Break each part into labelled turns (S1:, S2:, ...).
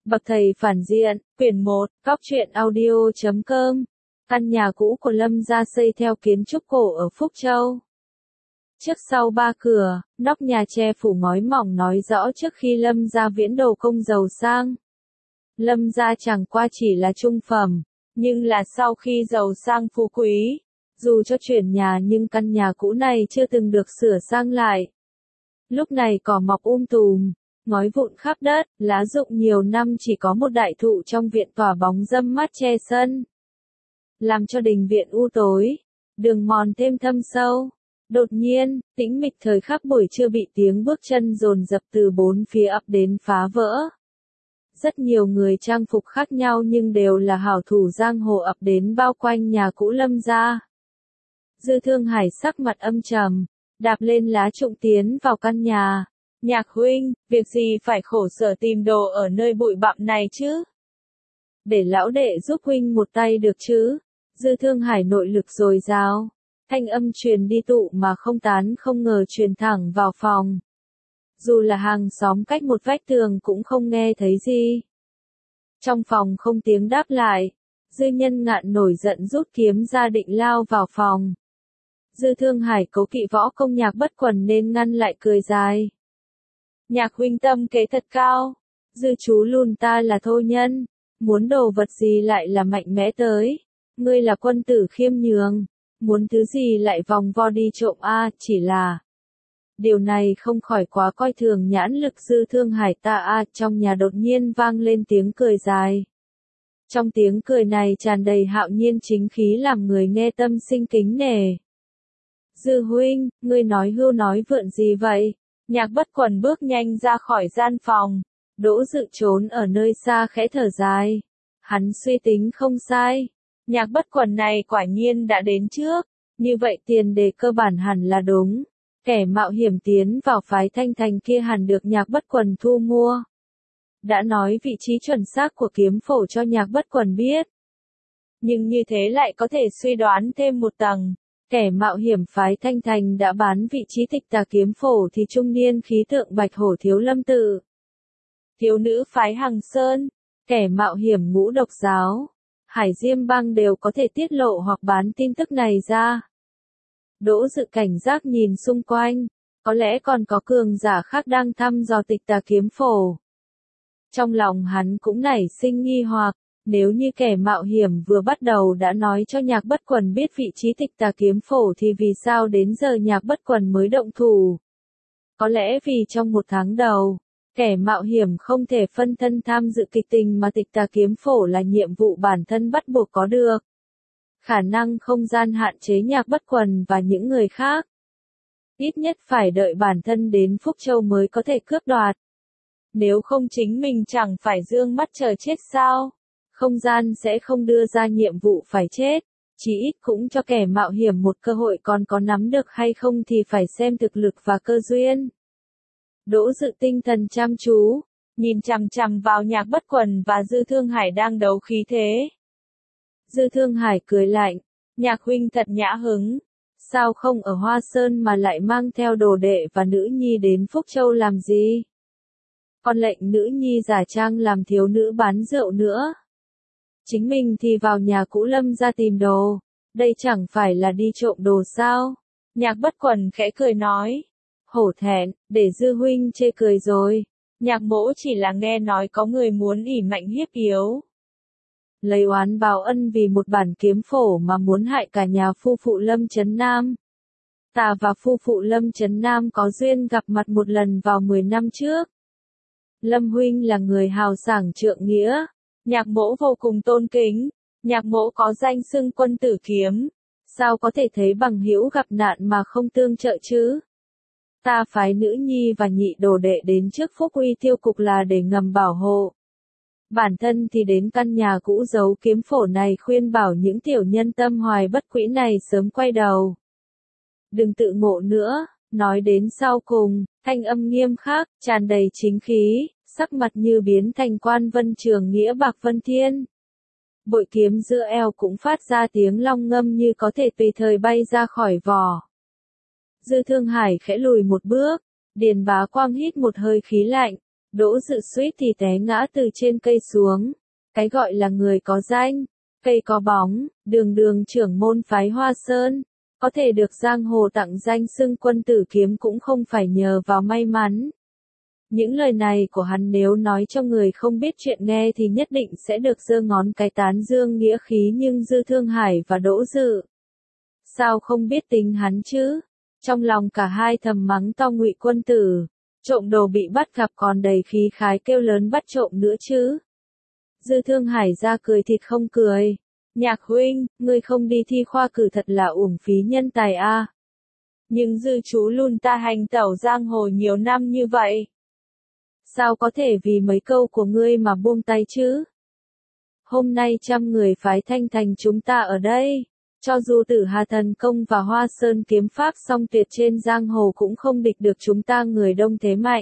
S1: Bậc thầy phản diện, quyển 1, góc truyện audio.com. Căn nhà cũ của Lâm gia xây theo kiến trúc cổ ở Phúc Châu. Trước sau ba cửa, nóc nhà tre phủ ngói mỏng nói rõ trước khi Lâm gia viễn đồ công giàu sang. Lâm gia chẳng qua chỉ là trung phẩm, nhưng là sau khi giàu sang phú quý. Dù cho chuyển nhà nhưng căn nhà cũ này chưa từng được sửa sang lại. Lúc này cỏ mọc tùm, ngói vụn khắp đất, lá rụng nhiều năm chỉ có một đại thụ trong viện tỏa bóng râm mát che sân. Làm cho đình viện u tối, đường mòn thêm thâm sâu. Đột nhiên, tĩnh mịch thời khắc buổi trưa bị tiếng bước chân dồn dập từ bốn phía ập đến phá vỡ. Rất nhiều người trang phục khác nhau nhưng đều là hảo thủ giang hồ ập đến bao quanh nhà cũ Lâm gia. Dư Thương Hải sắc mặt âm trầm, đạp lên lá trụng tiến vào căn nhà. Nhạc huynh, việc gì phải khổ sở tìm đồ ở nơi bụi bặm này chứ? Để lão đệ giúp huynh một tay được chứ? Dư Thương Hải nội lực dồi dào, thanh âm truyền đi tụ mà không tán, không ngờ truyền thẳng vào phòng. Dù là hàng xóm cách một vách tường cũng không nghe thấy gì. Trong phòng không tiếng đáp lại, Dư Nhân Ngạn nổi giận rút kiếm ra định lao vào phòng. Dư Thương Hải cố kỵ võ công Nhạc Bất Quần nên ngăn lại cười dài. Nhạc huynh tâm kế thật cao, Dư chú lùn ta là thô nhân, muốn đồ vật gì lại là mạnh mẽ tới, ngươi là quân tử khiêm nhường, muốn thứ gì lại vòng vo đi trộm chỉ là. Điều này không khỏi quá coi thường nhãn lực Dư Thương Hải ta trong nhà đột nhiên vang lên tiếng cười dài. Trong tiếng cười này tràn đầy hạo nhiên chính khí làm người nghe tâm sinh kính nể. Dư huynh, ngươi nói hưu nói vượn gì vậy? Nhạc Bất Quần bước nhanh ra khỏi gian phòng, Đỗ Dự trốn ở nơi xa khẽ thở dài. Hắn suy tính không sai, Nhạc Bất Quần này quả nhiên đã đến trước, như vậy tiền đề cơ bản hẳn là đúng. Kẻ mạo hiểm tiến vào phái Thanh Thành kia hẳn được Nhạc Bất Quần thu mua. Đã nói vị trí chuẩn xác của kiếm phổ cho Nhạc Bất Quần biết. Nhưng như thế lại có thể suy đoán thêm một tầng. Kẻ mạo hiểm phái Thanh Thành đã bán vị trí Tịch Tà kiếm phổ thì trung niên khí tượng Bạch Hổ Thiếu Lâm Tự. Thiếu nữ phái Hằng Sơn, kẻ mạo hiểm Ngũ Độc Giáo, Hải Diêm Bang đều có thể tiết lộ hoặc bán tin tức này ra. Đỗ Dự cảnh giác nhìn xung quanh, có lẽ còn có cường giả khác đang thăm dò Tịch Tà kiếm phổ. Trong lòng hắn cũng nảy sinh nghi hoặc. Nếu như kẻ mạo hiểm vừa bắt đầu đã nói cho Nhạc Bất Quần biết vị trí Tịch Tà kiếm phổ thì vì sao đến giờ Nhạc Bất Quần mới động thủ? Có lẽ vì trong một tháng đầu, kẻ mạo hiểm không thể phân thân tham dự kịch tình mà Tịch Tà kiếm phổ là nhiệm vụ bản thân bắt buộc có được. Khả năng không gian hạn chế Nhạc Bất Quần và những người khác. Ít nhất phải đợi bản thân đến Phúc Châu mới có thể cướp đoạt. Nếu không chính mình chẳng phải dương mắt chờ chết sao? Không gian sẽ không đưa ra nhiệm vụ phải chết, chỉ ít cũng cho kẻ mạo hiểm một cơ hội, còn có nắm được hay không thì phải xem thực lực và cơ duyên. Đỗ Dự tinh thần chăm chú, nhìn chằm chằm vào Nhạc Bất Quần và Dư Thương Hải đang đấu khí thế. Dư Thương Hải cười lạnh, Nhạc huynh thật nhã hứng, sao không ở Hoa Sơn mà lại mang theo đồ đệ và nữ nhi đến Phúc Châu làm gì? Còn lệnh nữ nhi giả trang làm thiếu nữ bán rượu nữa. Chính mình thì vào nhà cũ Lâm gia tìm đồ, đây chẳng phải là đi trộm đồ sao? Nhạc Bất Quần khẽ cười nói, hổ thẹn, để Dư huynh chê cười rồi, Nhạc mỗ chỉ là nghe nói có người muốn ỷ mạnh hiếp yếu. Lấy oán báo ân vì một bản kiếm phổ mà muốn hại cả nhà phu phụ Lâm Chấn Nam. Ta và phu phụ Lâm Chấn Nam có duyên gặp mặt một lần vào 10 năm trước. Lâm huynh là người hào sảng trượng nghĩa. Nhạc mỗ vô cùng tôn kính, Nhạc mỗ có danh xưng quân tử kiếm, sao có thể thấy bằng hữu gặp nạn mà không tương trợ chứ? Ta phái nữ nhi và nhị đồ đệ đến trước Phúc Uy Tiêu cục là để ngầm bảo hộ. Bản thân thì đến căn nhà cũ giấu kiếm phổ này khuyên bảo những tiểu nhân tâm hoài bất quỹ này sớm quay đầu. Đừng tự ngộ nữa, nói đến sau cùng, thanh âm nghiêm khắc, tràn đầy chính khí. Sắc mặt như biến thành Quan Vân Trường Nghĩa Bạc Vân Thiên. Bội kiếm giữa eo cũng phát ra tiếng long ngâm như có thể tùy thời bay ra khỏi vỏ. Dư Thương Hải khẽ lùi một bước, Điền Bá Quang hít một hơi khí lạnh, Đỗ Dự suýt thì té ngã từ trên cây xuống. Cái gọi là người có danh, cây có bóng, đường đường trưởng môn phái Hoa Sơn, có thể được giang hồ tặng danh xưng quân tử kiếm cũng không phải nhờ vào may mắn. Những lời này của hắn nếu nói cho người không biết chuyện nghe thì nhất định sẽ được giơ ngón cái tán dương nghĩa khí, nhưng Dư Thương Hải và Đỗ Dự sao không biết tính hắn chứ? Trong lòng cả hai thầm mắng to Ngụy quân tử, trộm đồ bị bắt gặp còn đầy khí khái kêu lớn bắt trộm nữa chứ. Dư Thương Hải ra cười thịt không cười. Nhạc huynh, ngươi không đi thi khoa cử thật là uổng phí nhân tài a. Nhưng Dư chú luôn ta hành tẩu giang hồ nhiều năm như vậy. Sao có thể vì mấy câu của ngươi mà buông tay chứ? Hôm nay 100 người phái Thanh Thành chúng ta ở đây. Cho dù Tử Hà Thần Công và Hoa Sơn kiếm pháp song tuyệt trên giang hồ cũng không địch được chúng ta người đông thế mạnh.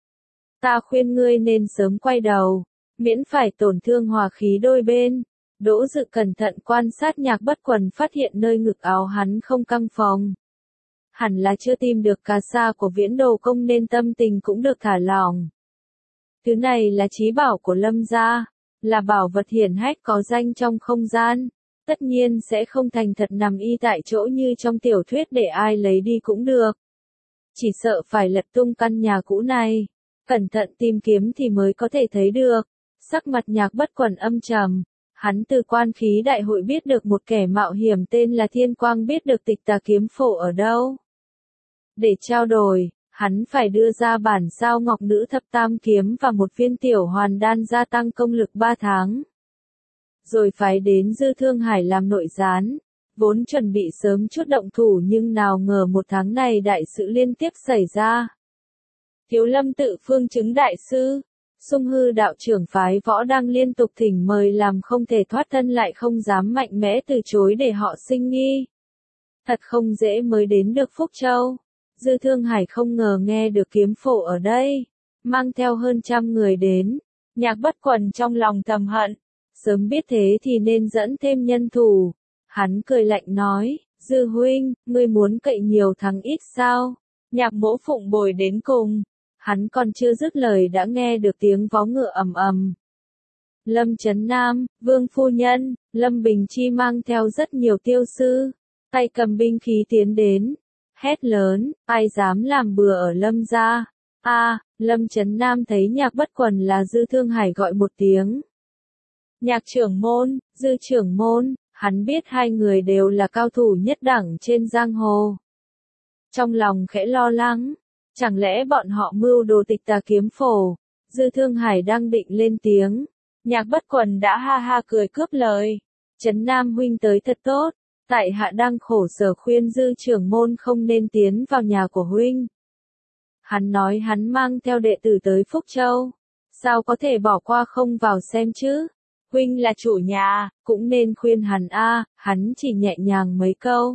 S1: Ta khuyên ngươi nên sớm quay đầu, miễn phải tổn thương hòa khí đôi bên. Đỗ Dự cẩn thận quan sát Nhạc Bất Quần, phát hiện nơi ngực áo hắn không căng phồng. Hẳn là chưa tìm được cà sa của Viễn Đồ Công nên tâm tình cũng được thả lỏng. Thứ này là chí bảo của Lâm gia, là bảo vật hiển hách có danh trong không gian. Tất nhiên sẽ không thành thật nằm y tại chỗ như trong tiểu thuyết để ai lấy đi cũng được. Chỉ sợ phải lật tung căn nhà cũ này. Cẩn thận tìm kiếm thì mới có thể thấy được. Sắc mặt Nhạc Bất Quần âm trầm. Hắn từ quan khí đại hội biết được một kẻ mạo hiểm tên là Thiên Quang biết được Tịch Tà kiếm phổ ở đâu. Để trao đổi, hắn phải đưa ra bản sao ngọc nữ thập tam kiếm và một viên tiểu hoàn đan gia tăng công lực 3 tháng. Rồi phái đến Dư Thương Hải làm nội gián, vốn chuẩn bị sớm chút động thủ nhưng nào ngờ 1 tháng này đại sự liên tiếp xảy ra. Thiếu Lâm Tự Phương chứng đại sư, Sung Hư đạo trưởng phái võ đang liên tục thỉnh mời làm không thể thoát thân lại không dám mạnh mẽ từ chối để họ sinh nghi. Thật không dễ mới đến được Phúc Châu. Dư Thương Hải không ngờ nghe được kiếm phổ ở đây, mang theo hơn 100 người đến. Nhạc Bất Quần trong lòng thầm hận, sớm biết thế thì nên dẫn thêm nhân thủ. Hắn cười lạnh nói, Dư huynh, ngươi muốn cậy nhiều thắng ít sao? Nhạc Mỗ phụng bồi đến cùng. Hắn còn chưa dứt lời đã nghe được tiếng vó ngựa ầm ầm. Lâm Chấn Nam, Vương phu nhân, Lâm Bình Chi mang theo rất nhiều tiêu sư, tay cầm binh khí tiến đến, hét lớn, ai dám làm bừa ở Lâm gia? Lâm Chấn Nam thấy Nhạc Bất Quần là Dư Thương Hải gọi một tiếng. Nhạc trưởng môn, Dư trưởng môn, hắn biết hai người đều là cao thủ nhất đẳng trên giang hồ. Trong lòng khẽ lo lắng, chẳng lẽ bọn họ mưu đồ Tịch Tà kiếm phổ? Dư Thương Hải đang định lên tiếng, Nhạc Bất Quần đã ha ha cười cướp lời. Trấn Nam huynh tới thật tốt, tại hạ đang khổ sở khuyên Dư trưởng môn không nên tiến vào nhà của huynh. Hắn nói hắn mang theo đệ tử tới Phúc Châu, sao có thể bỏ qua không vào xem chứ? Huynh là chủ nhà, cũng nên khuyên hắn hắn chỉ nhẹ nhàng mấy câu.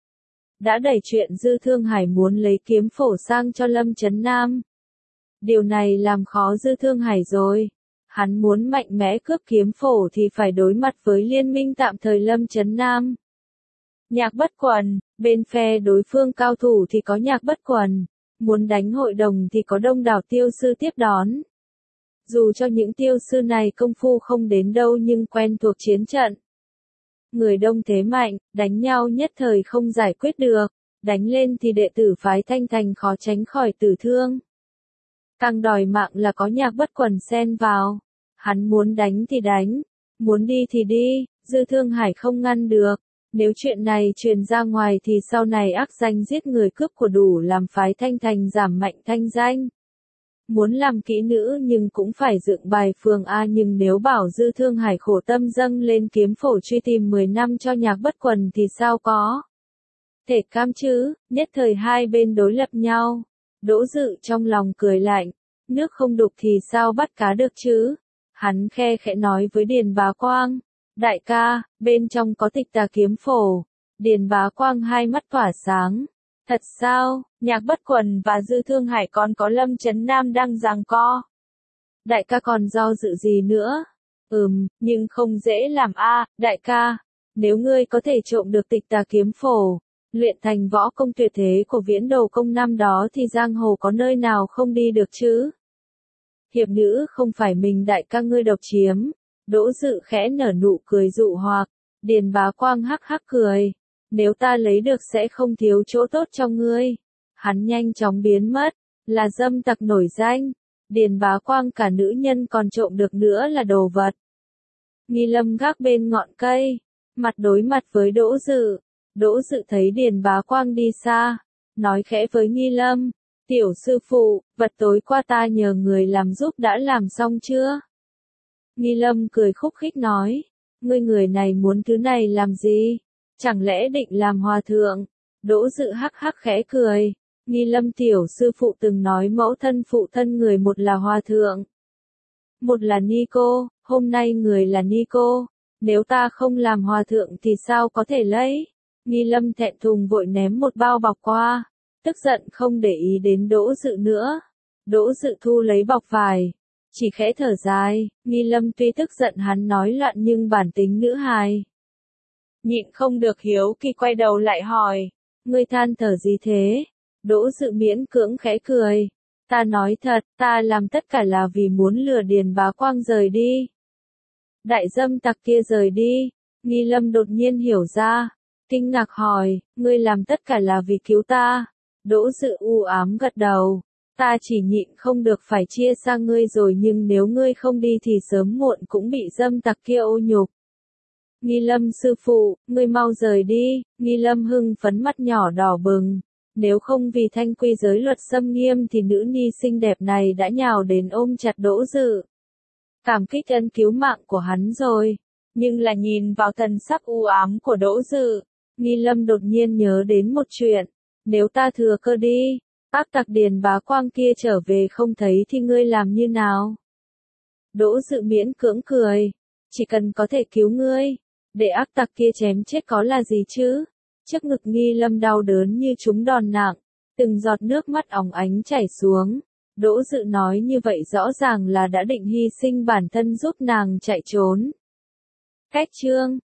S1: Đã đẩy chuyện Dư Thương Hải muốn lấy kiếm phổ sang cho Lâm Chấn Nam. Điều này làm khó Dư Thương Hải rồi. Hắn muốn mạnh mẽ cướp kiếm phổ thì phải đối mặt với liên minh tạm thời Lâm Chấn Nam. Nhạc Bất Quần, bên phe đối phương cao thủ thì có Nhạc Bất Quần, muốn đánh hội đồng thì có đông đảo tiêu sư tiếp đón. Dù cho những tiêu sư này công phu không đến đâu nhưng quen thuộc chiến trận. Người đông thế mạnh, đánh nhau nhất thời không giải quyết được, đánh lên thì đệ tử phái Thanh Thành khó tránh khỏi tử thương. Càng đòi mạng là có Nhạc Bất Quần xen vào. Hắn muốn đánh thì đánh, muốn đi thì đi, Dư Thương Hải không ngăn được. Nếu chuyện này truyền ra ngoài thì sau này ác danh giết người cướp của đủ làm phái Thanh Thành giảm mạnh thanh danh. Muốn làm kỹ nữ nhưng cũng phải dựng bài phường nhưng nếu bảo Dư Thương Hải khổ tâm dâng lên kiếm phổ truy tìm 10 năm cho Nhạc Bất Quần thì sao có thể cam chứ? Nhất thời hai bên đối lập nhau. Đỗ Dự trong lòng cười lạnh, nước không đục thì sao bắt cá được chứ? Hắn khe khẽ nói với Điền Bá Quang, đại ca, bên trong có Tịch Tà kiếm phổ. Điền Bá Quang hai mắt tỏa sáng. Thật sao? Nhạc Bất Quần và Dư Thương Hải còn có Lâm Chấn Nam đang giằng co. Đại ca còn do dự gì nữa? Nhưng không dễ làm đại ca. Nếu ngươi có thể trộm được Tịch Tà kiếm phổ, luyện thành võ công tuyệt thế của Viễn Đồ Công năm đó thì giang hồ có nơi nào không đi được chứ? hiệp nữ không phải mình đại ca ngươi độc chiếm. Đỗ Dự khẽ nở nụ cười dụ hoặc, Điền Bá Quang hắc hắc cười, nếu ta lấy được sẽ không thiếu chỗ tốt cho ngươi. Hắn nhanh chóng biến mất, là dâm tặc nổi danh, Điền Bá Quang cả nữ nhân còn trộm được nữa là đồ vật. Nghi Lâm gác bên ngọn cây, mặt đối mặt với Đỗ Dự. Đỗ Dự thấy Điền Bá Quang đi xa, nói khẽ với Nghi Lâm, tiểu sư phụ, vật tối qua ta nhờ người làm giúp đã làm xong chưa? Nghi Lâm cười khúc khích nói, ngươi người này muốn thứ này làm gì? Chẳng lẽ định làm hòa thượng? Đỗ Dự hắc hắc khẽ cười, Nghi Lâm tiểu sư phụ từng nói mẫu thân phụ thân người một là hòa thượng, một là ni cô, hôm nay người là ni cô, nếu ta không làm hòa thượng thì sao có thể lấy? Nghi Lâm thẹn thùng vội ném một bao bọc qua, tức giận không để ý đến Đỗ Dự nữa. Đỗ Dự thu lấy bọc vải, chỉ khẽ thở dài, Nghi Lâm tuy tức giận hắn nói loạn nhưng bản tính nữ hài. Nhịn không được hiếu kỳ quay đầu lại hỏi, ngươi than thở gì thế? Đỗ Dự miễn cưỡng khẽ cười, ta nói thật, ta làm tất cả là vì muốn lừa Điền Bá Quang rời đi. Đại dâm tặc kia rời đi, Nghi Lâm đột nhiên hiểu ra, kinh ngạc hỏi, ngươi làm tất cả là vì cứu ta. Đỗ Dự u ám gật đầu, ta chỉ nhịn không được phải chia sang ngươi rồi nhưng nếu ngươi không đi thì sớm muộn cũng bị dâm tặc kia ô nhục. Nghi Lâm sư phụ, ngươi mau rời đi, Nghi Lâm hưng phấn mắt nhỏ đỏ bừng, nếu không vì thanh quy giới luật xâm nghiêm thì nữ nhi xinh đẹp này đã nhào đến ôm chặt Đỗ Dự. Cảm kích ân cứu mạng của hắn rồi, nhưng là nhìn vào thần sắc u ám của Đỗ Dự, Nghi Lâm đột nhiên nhớ đến một chuyện, nếu ta thừa cơ đi, ác tặc Điền Bá Quang kia trở về không thấy thì ngươi làm như nào? Đỗ Dự miễn cưỡng cười, chỉ cần có thể cứu ngươi, để ác tặc kia chém chết có là gì chứ? Trước ngực Nghi Lâm đau đớn như trúng đòn nặng, từng giọt nước mắt óng ánh chảy xuống. Đỗ Dự nói như vậy rõ ràng là đã định hy sinh bản thân giúp nàng chạy trốn. Cách chương